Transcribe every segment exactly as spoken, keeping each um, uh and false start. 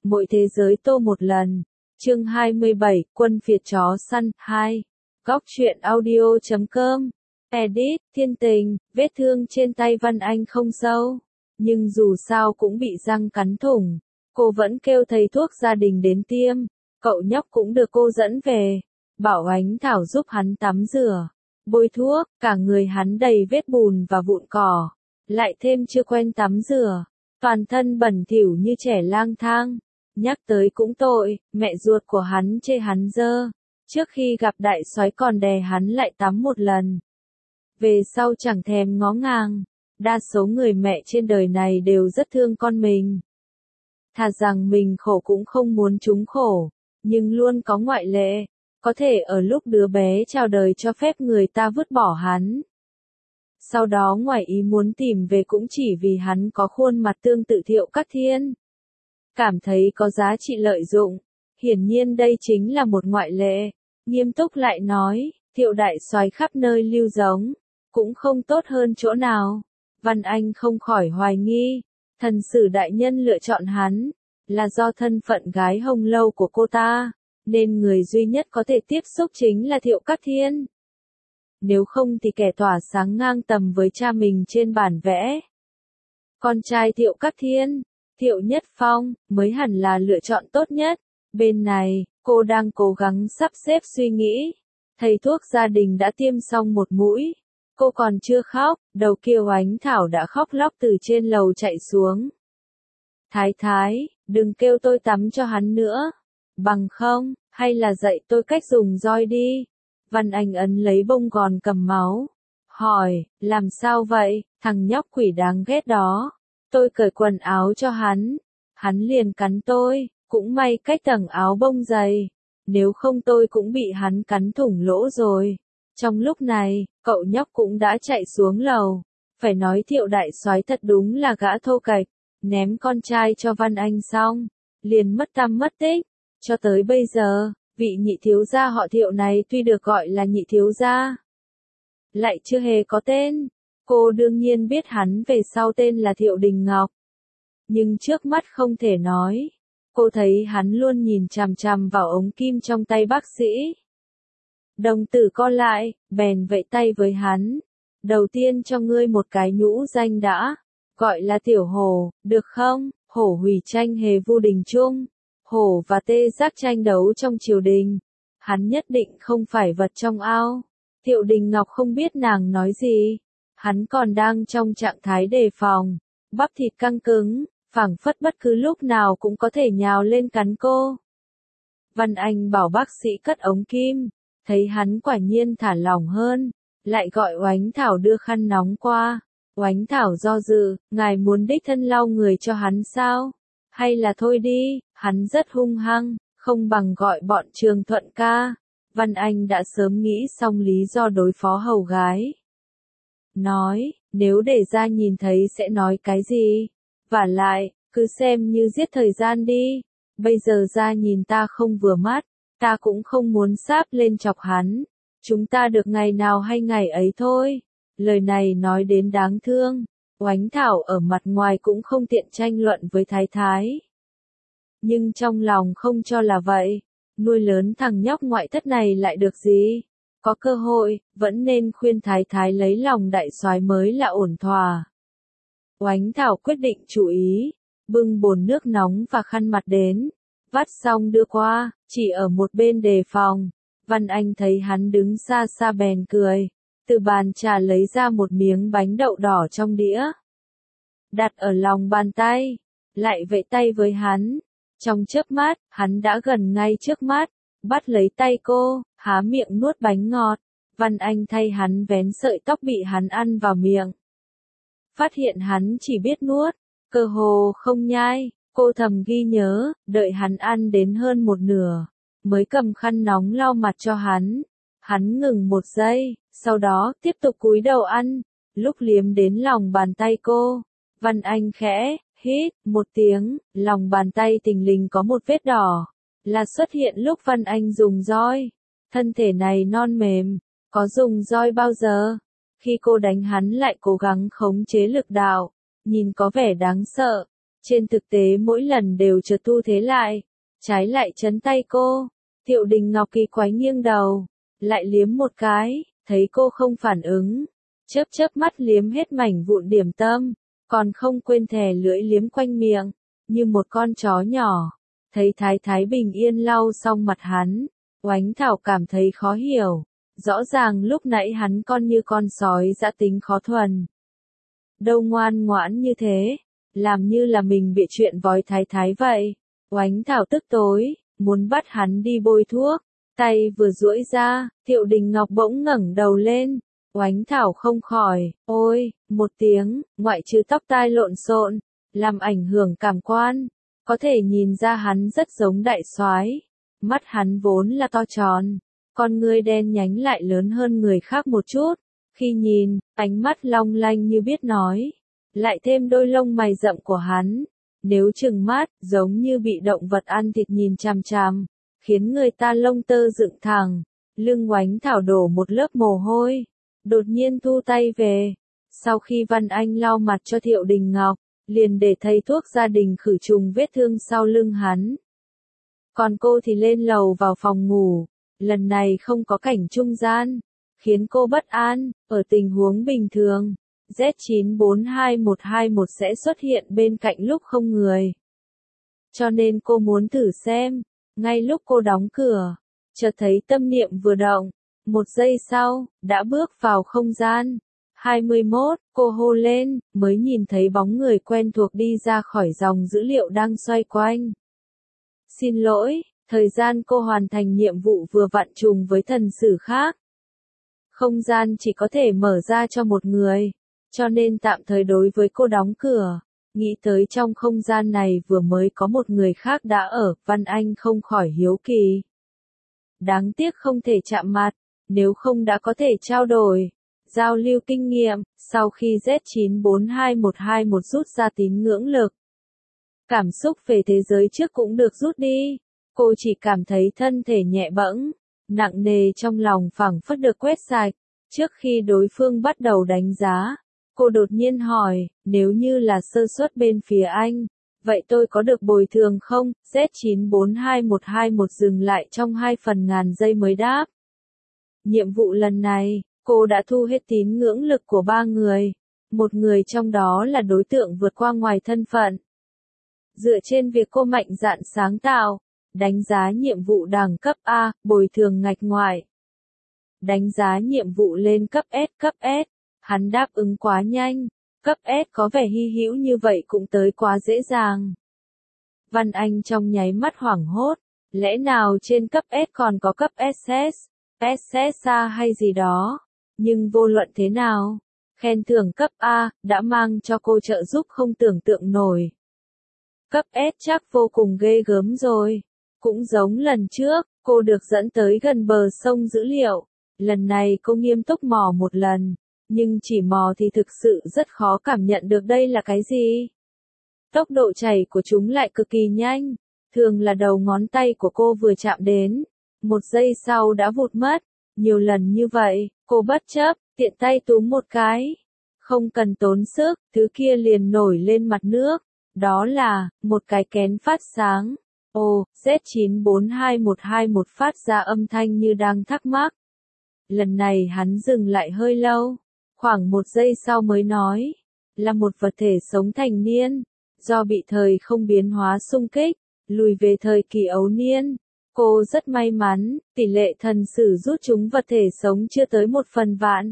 mỗi thế giới tô một lần. Chương hai mươi bảy, quân phiệt chó săn, hai. Góc truyện audio chấm com. Edit, thiên tình, vết thương trên tay Văn Anh không sâu, nhưng dù sao cũng bị răng cắn thủng. Cô vẫn kêu thầy thuốc gia đình đến tiêm, cậu nhóc cũng được cô dẫn về, bảo Ánh Thảo giúp hắn tắm rửa, bôi thuốc, cả người hắn đầy vết bùn và vụn cỏ, lại thêm chưa quen tắm rửa, toàn thân bẩn thỉu như trẻ lang thang. Nhắc tới cũng tội, mẹ ruột của hắn chê hắn dơ, trước khi gặp đại soái còn đè hắn lại tắm một lần. Về sau chẳng thèm ngó ngàng, đa số người mẹ trên đời này đều rất thương con mình. Thà rằng mình khổ cũng không muốn chúng khổ, nhưng luôn có ngoại lệ, có thể ở lúc đứa bé chào đời cho phép người ta vứt bỏ hắn. Sau đó ngoài ý muốn tìm về cũng chỉ vì hắn có khuôn mặt tương tự Thiệu Cát Thiên. Cảm thấy có giá trị lợi dụng, hiển nhiên đây chính là một ngoại lệ. Nghiêm túc lại nói, Thiệu đại soái khắp nơi lưu giống, cũng không tốt hơn chỗ nào. Văn Anh không khỏi hoài nghi, thần sử đại nhân lựa chọn hắn, là do thân phận gái hồng lâu của cô ta, nên người duy nhất có thể tiếp xúc chính là Thiệu Cát Thiên. Nếu không thì kẻ tỏa sáng ngang tầm với cha mình trên bản vẽ. Con trai Thiệu Cát Thiên, Thiệu Nhất Phong, mới hẳn là lựa chọn tốt nhất. Bên này, cô đang cố gắng sắp xếp suy nghĩ. Thầy thuốc gia đình đã tiêm xong một mũi. Cô còn chưa khóc, đầu kia Ánh Thảo đã khóc lóc từ trên lầu chạy xuống. Thái thái, đừng kêu tôi tắm cho hắn nữa. Bằng không, hay là dạy tôi cách dùng roi đi. Văn Anh ấn lấy bông gòn cầm máu. Hỏi, làm sao vậy, thằng nhóc quỷ đáng ghét đó. Tôi cởi quần áo cho hắn. Hắn liền cắn tôi, cũng may cách tầng áo bông dày. Nếu không tôi cũng bị hắn cắn thủng lỗ rồi. Trong lúc này, cậu nhóc cũng đã chạy xuống lầu. Phải nói Thiệu đại soái thật đúng là gã thô kệch. Ném con trai cho Văn Anh xong, liền mất tăm mất tích. Cho tới bây giờ, vị nhị thiếu gia họ Thiệu này tuy được gọi là nhị thiếu gia, lại chưa hề có tên. Cô đương nhiên biết hắn về sau tên là Thiệu Đình Ngọc. Nhưng trước mắt không thể nói. Cô thấy hắn luôn nhìn chằm chằm vào ống kim trong tay bác sĩ. Đồng tử co lại, bèn vẫy tay với hắn. Đầu tiên cho ngươi một cái nhũ danh đã. Gọi là Tiểu Hổ, được không? Hổ hủy tranh hề vu đình chung. Hổ và tê giác tranh đấu trong triều đình. Hắn nhất định không phải vật trong ao. Thiệu Đình Ngọc không biết nàng nói gì. Hắn còn đang trong trạng thái đề phòng. Bắp thịt căng cứng, phảng phất bất cứ lúc nào cũng có thể nhào lên cắn cô. Văn Anh bảo bác sĩ cất ống kim. Thấy hắn quả nhiên thả lỏng hơn. Lại gọi Oánh Thảo đưa khăn nóng qua. Oánh Thảo do dự, ngài muốn đích thân lau người cho hắn sao? Hay là thôi đi, hắn rất hung hăng, không bằng gọi bọn Trường Thuận ca. Văn Anh đã sớm nghĩ xong lý do đối phó hầu gái. Nói, nếu để ra nhìn thấy sẽ nói cái gì? Vả lại, cứ xem như giết thời gian đi. Bây giờ ra nhìn ta không vừa mắt, ta cũng không muốn sáp lên chọc hắn. Chúng ta được ngày nào hay ngày ấy thôi. Lời này nói đến đáng thương. Oánh Thảo ở mặt ngoài cũng không tiện tranh luận với Thái Thái. Nhưng trong lòng không cho là vậy. Nuôi lớn thằng nhóc ngoại thất này lại được gì? Có cơ hội, vẫn nên khuyên Thái Thái lấy lòng đại soái mới là ổn thỏa. Oánh Thảo quyết định chú ý. Bưng bồn nước nóng và khăn mặt đến. Vắt xong đưa qua, chỉ ở một bên đề phòng. Văn Anh thấy hắn đứng xa xa bèn cười. Từ bàn trà lấy ra một miếng bánh đậu đỏ trong đĩa. Đặt ở lòng bàn tay. Lại vẫy tay với hắn. Trong chớp mắt, hắn đã gần ngay trước mắt. Bắt lấy tay cô, há miệng nuốt bánh ngọt. Văn Anh thay hắn vén sợi tóc bị hắn ăn vào miệng. Phát hiện hắn chỉ biết nuốt, cơ hồ không nhai. Cô thầm ghi nhớ, đợi hắn ăn đến hơn một nửa. Mới cầm khăn nóng lau mặt cho hắn. Hắn ngừng một giây, sau đó tiếp tục cúi đầu ăn. Lúc liếm đến lòng bàn tay cô, Văn Anh khẽ hít một tiếng, lòng bàn tay thình lình có một vết đỏ, là xuất hiện lúc Văn Anh dùng roi. Thân thể này non mềm, có dùng roi bao giờ? Khi cô đánh hắn lại cố gắng khống chế lực đạo, nhìn có vẻ đáng sợ. Trên thực tế mỗi lần đều chợt thu thế lại, trái lại chấn tay cô. Thiệu Đình Ngọc kỳ quái nghiêng đầu, lại liếm một cái, thấy cô không phản ứng, chớp chớp mắt liếm hết mảnh vụn điểm tâm, còn không quên thè lưỡi liếm quanh miệng, như một con chó nhỏ. Thấy Thái Thái bình yên lau xong mặt hắn, Oánh Thảo cảm thấy khó hiểu, rõ ràng lúc nãy hắn con như con sói dã tính khó thuần. Đâu ngoan ngoãn như thế, làm như là mình bị chuyện vói Thái Thái vậy. Oánh Thảo tức tối, muốn bắt hắn đi bôi thuốc, tay vừa duỗi ra, Thiệu Đình Ngọc bỗng ngẩng đầu lên. Oánh Thảo không khỏi, ôi, một tiếng, ngoại trừ tóc tai lộn xộn, làm ảnh hưởng cảm quan, có thể nhìn ra hắn rất giống đại soái. Mắt hắn vốn là to tròn, con ngươi đen nhánh lại lớn hơn người khác một chút, khi nhìn, ánh mắt long lanh như biết nói, lại thêm đôi lông mày rậm của hắn, nếu trừng mắt, giống như bị động vật ăn thịt nhìn chằm chằm, khiến người ta lông tơ dựng thẳng, lưng Oánh Thảo đổ một lớp mồ hôi, đột nhiên thu tay về. Sau khi Văn Anh lau mặt cho Thiệu Đình Ngọc, liền để thầy thuốc gia đình khử trùng vết thương sau lưng hắn. Còn cô thì lên lầu vào phòng ngủ, lần này không có cảnh trung gian, khiến cô bất an. Ở tình huống bình thường, Z chín bốn hai một hai một sẽ xuất hiện bên cạnh lúc không người. Cho nên cô muốn thử xem, ngay lúc cô đóng cửa, chợt thấy tâm niệm vừa động, một giây sau, đã bước vào không gian. hai mươi mốt, cô hô lên, mới nhìn thấy bóng người quen thuộc đi ra khỏi dòng dữ liệu đang xoay quanh. Xin lỗi, thời gian cô hoàn thành nhiệm vụ vừa vặn trùng với thần sử khác. Không gian chỉ có thể mở ra cho một người, cho nên tạm thời đối với cô đóng cửa. Nghĩ tới trong không gian này vừa mới có một người khác đã ở, Văn Anh không khỏi hiếu kỳ. Đáng tiếc không thể chạm mặt, nếu không đã có thể trao đổi, giao lưu kinh nghiệm. Sau khi Z chín bốn hai một hai một rút ra tín ngưỡng lực, cảm xúc về thế giới trước cũng được rút đi. Cô chỉ cảm thấy thân thể nhẹ bẫng, nặng nề trong lòng phảng phất được quét sạch. Trước khi đối phương bắt đầu đánh giá, cô đột nhiên hỏi, nếu như là sơ suất bên phía anh, vậy tôi có được bồi thường không? Z chín bốn hai một hai một dừng lại trong hai phần ngàn giây mới đáp. Nhiệm vụ lần này, cô đã thu hết tín ngưỡng lực của ba người. Một người trong đó là đối tượng vượt qua ngoài thân phận. Dựa trên việc cô mạnh dạn sáng tạo, đánh giá nhiệm vụ đẳng cấp A, bồi thường ngạch ngoại. Đánh giá nhiệm vụ lên cấp S, cấp S. Hắn đáp ứng quá nhanh, cấp S có vẻ hy hữu như vậy cũng tới quá dễ dàng. Văn Anh trong nháy mắt hoảng hốt, lẽ nào trên cấp S còn có cấp ét ét, ét ét A hay gì đó, nhưng vô luận thế nào, khen thưởng cấp A đã mang cho cô trợ giúp không tưởng tượng nổi. Cấp S chắc vô cùng ghê gớm rồi, cũng giống lần trước, cô được dẫn tới gần bờ sông dữ liệu, lần này cô nghiêm túc mò một lần. Nhưng chỉ mò thì thực sự rất khó cảm nhận được đây là cái gì. Tốc độ chảy của chúng lại cực kỳ nhanh, thường là đầu ngón tay của cô vừa chạm đến, một giây sau đã vụt mất. Nhiều lần như vậy, cô bất chấp, tiện tay túm một cái. Không cần tốn sức, thứ kia liền nổi lên mặt nước. Đó là, một cái kén phát sáng. Ồ, Z chín bốn hai một hai một phát ra âm thanh như đang thắc mắc. Lần này hắn dừng lại hơi lâu. Khoảng một giây sau mới nói, là một vật thể sống thành niên, do bị thời không biến hóa xung kích, lùi về thời kỳ ấu niên. Cô rất may mắn, tỷ lệ thần sử rút chúng vật thể sống chưa tới một phần vạn.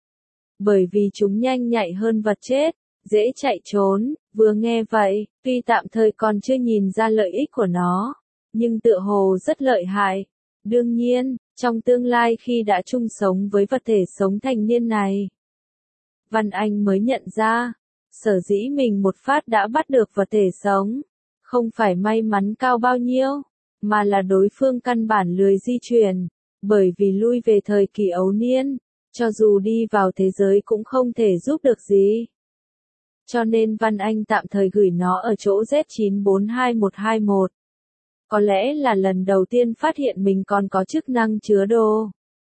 Bởi vì chúng nhanh nhạy hơn vật chết, dễ chạy trốn. Vừa nghe vậy, tuy tạm thời còn chưa nhìn ra lợi ích của nó, nhưng tựa hồ rất lợi hại. Đương nhiên, trong tương lai khi đã chung sống với vật thể sống thành niên này, Văn Anh mới nhận ra, sở dĩ mình một phát đã bắt được vật thể sống, không phải may mắn cao bao nhiêu, mà là đối phương căn bản lười di chuyển, bởi vì lui về thời kỳ ấu niên, cho dù đi vào thế giới cũng không thể giúp được gì. Cho nên Văn Anh tạm thời gửi nó ở chỗ Z chín bốn hai một hai một. Có lẽ là lần đầu tiên phát hiện mình còn có chức năng chứa đồ.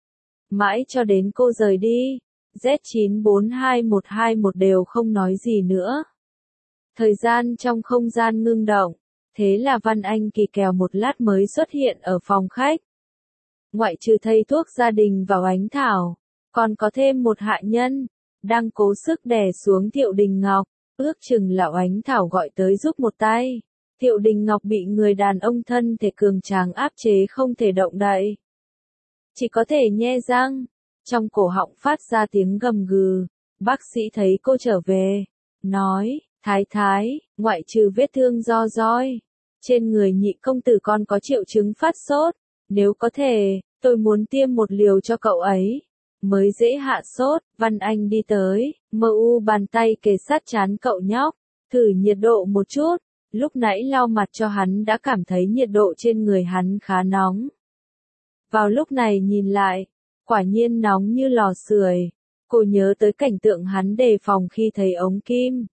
Mãi cho đến cô rời đi, Z chín bốn hai một hai một đều không nói gì nữa. Thời gian trong không gian ngưng động. Thế là Văn Anh kỳ kèo một lát mới xuất hiện ở phòng khách. Ngoại trừ thầy thuốc gia đình và Oánh Thảo, còn có thêm một hạ nhân, đang cố sức đè xuống Thiệu Đình Ngọc, ước chừng là Oánh Thảo gọi tới giúp một tay. Thiệu Đình Ngọc bị người đàn ông thân thể cường tráng áp chế không thể động đậy. Chỉ có thể nhe răng, trong cổ họng phát ra tiếng gầm gừ. Bác sĩ thấy cô trở về, nói, Thái Thái, ngoại trừ vết thương do roi, trên người nhị công tử con có triệu chứng phát sốt, nếu có thể, tôi muốn tiêm một liều cho cậu ấy, mới dễ hạ sốt. Văn Anh đi tới, mờ u bàn tay kề sát trán cậu nhóc, thử nhiệt độ một chút, lúc nãy lau mặt cho hắn đã cảm thấy nhiệt độ trên người hắn khá nóng. Vào lúc này nhìn lại, quả nhiên nóng như lò sưởi. Cô nhớ tới cảnh tượng hắn đề phòng khi thấy ống kim.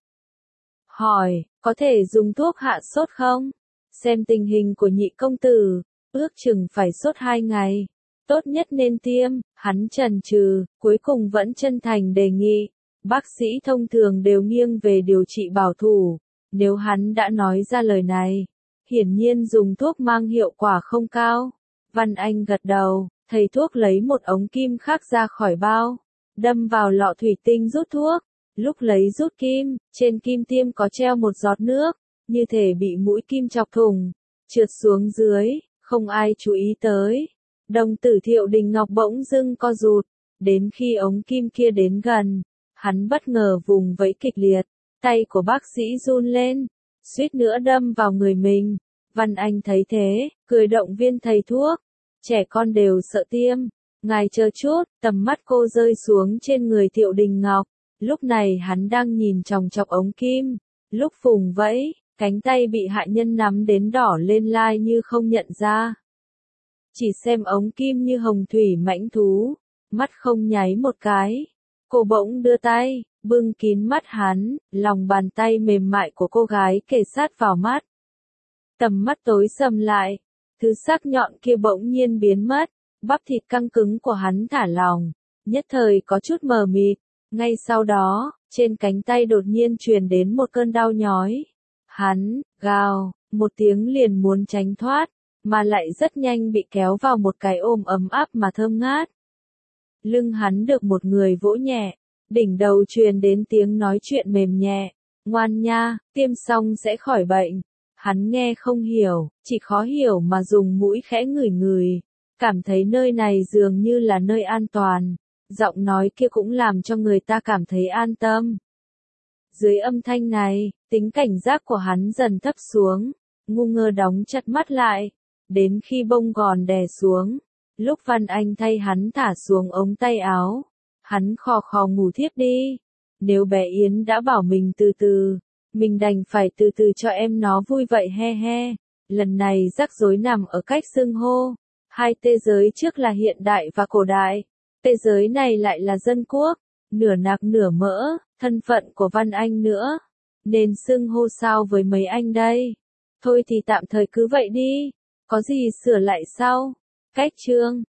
Hỏi, có thể dùng thuốc hạ sốt không? Xem tình hình của nhị công tử, ước chừng phải sốt hai ngày. Tốt nhất nên tiêm, hắn chần chừ, cuối cùng vẫn chân thành đề nghị. Bác sĩ thông thường đều nghiêng về điều trị bảo thủ. Nếu hắn đã nói ra lời này, hiển nhiên dùng thuốc mang hiệu quả không cao. Văn Anh gật đầu, thầy thuốc lấy một ống kim khác ra khỏi bao, đâm vào lọ thủy tinh rút thuốc. Lúc lấy rút kim, trên kim tiêm có treo một giọt nước, như thể bị mũi kim chọc thủng, trượt xuống dưới, không ai chú ý tới. Đồng tử Thiệu Đình Ngọc bỗng dưng co rụt, đến khi ống kim kia đến gần, hắn bất ngờ vùng vẫy kịch liệt, tay của bác sĩ run lên, suýt nữa đâm vào người mình. Văn Anh thấy thế, cười động viên thầy thuốc, trẻ con đều sợ tiêm, ngài chờ chút. Tầm mắt cô rơi xuống trên người Thiệu Đình Ngọc, lúc này hắn đang nhìn chòng chọc ống kim, lúc vùng vẫy, cánh tay bị hạ nhân nắm đến đỏ lên lai như không nhận ra. Chỉ xem ống kim như hồng thủy mãnh thú, mắt không nháy một cái. Cô bỗng đưa tay, bưng kín mắt hắn, lòng bàn tay mềm mại của cô gái kề sát vào mắt. Tầm mắt tối sầm lại, thứ sắc nhọn kia bỗng nhiên biến mất, bắp thịt căng cứng của hắn thả lỏng, nhất thời có chút mờ mịt. Ngay sau đó, trên cánh tay đột nhiên truyền đến một cơn đau nhói. Hắn, gào, một tiếng liền muốn tránh thoát, mà lại rất nhanh bị kéo vào một cái ôm ấm áp mà thơm ngát. Lưng hắn được một người vỗ nhẹ, đỉnh đầu truyền đến tiếng nói chuyện mềm nhẹ, ngoan nha, tiêm xong sẽ khỏi bệnh. Hắn nghe không hiểu, chỉ khó hiểu mà dùng mũi khẽ ngửi ngửi, cảm thấy nơi này dường như là nơi an toàn. Giọng nói kia cũng làm cho người ta cảm thấy an tâm. Dưới âm thanh này, tính cảnh giác của hắn dần thấp xuống, ngu ngơ đóng chặt mắt lại, đến khi bông gòn đè xuống, lúc Văn Anh thay hắn thả xuống ống tay áo, hắn khò khò ngủ thiếp đi. Nếu bé Yến đã bảo mình từ từ, mình đành phải từ từ cho em nó vui vậy he he. Lần này rắc rối nằm ở cách xưng hô, hai thế giới trước là hiện đại và cổ đại. Thế giới này lại là dân quốc, nửa nạc nửa mỡ, thân phận của Văn Anh nữa. Nên xưng hô sao với mấy anh đây? Thôi thì tạm thời cứ vậy đi, có gì sửa lại sau. Cách chương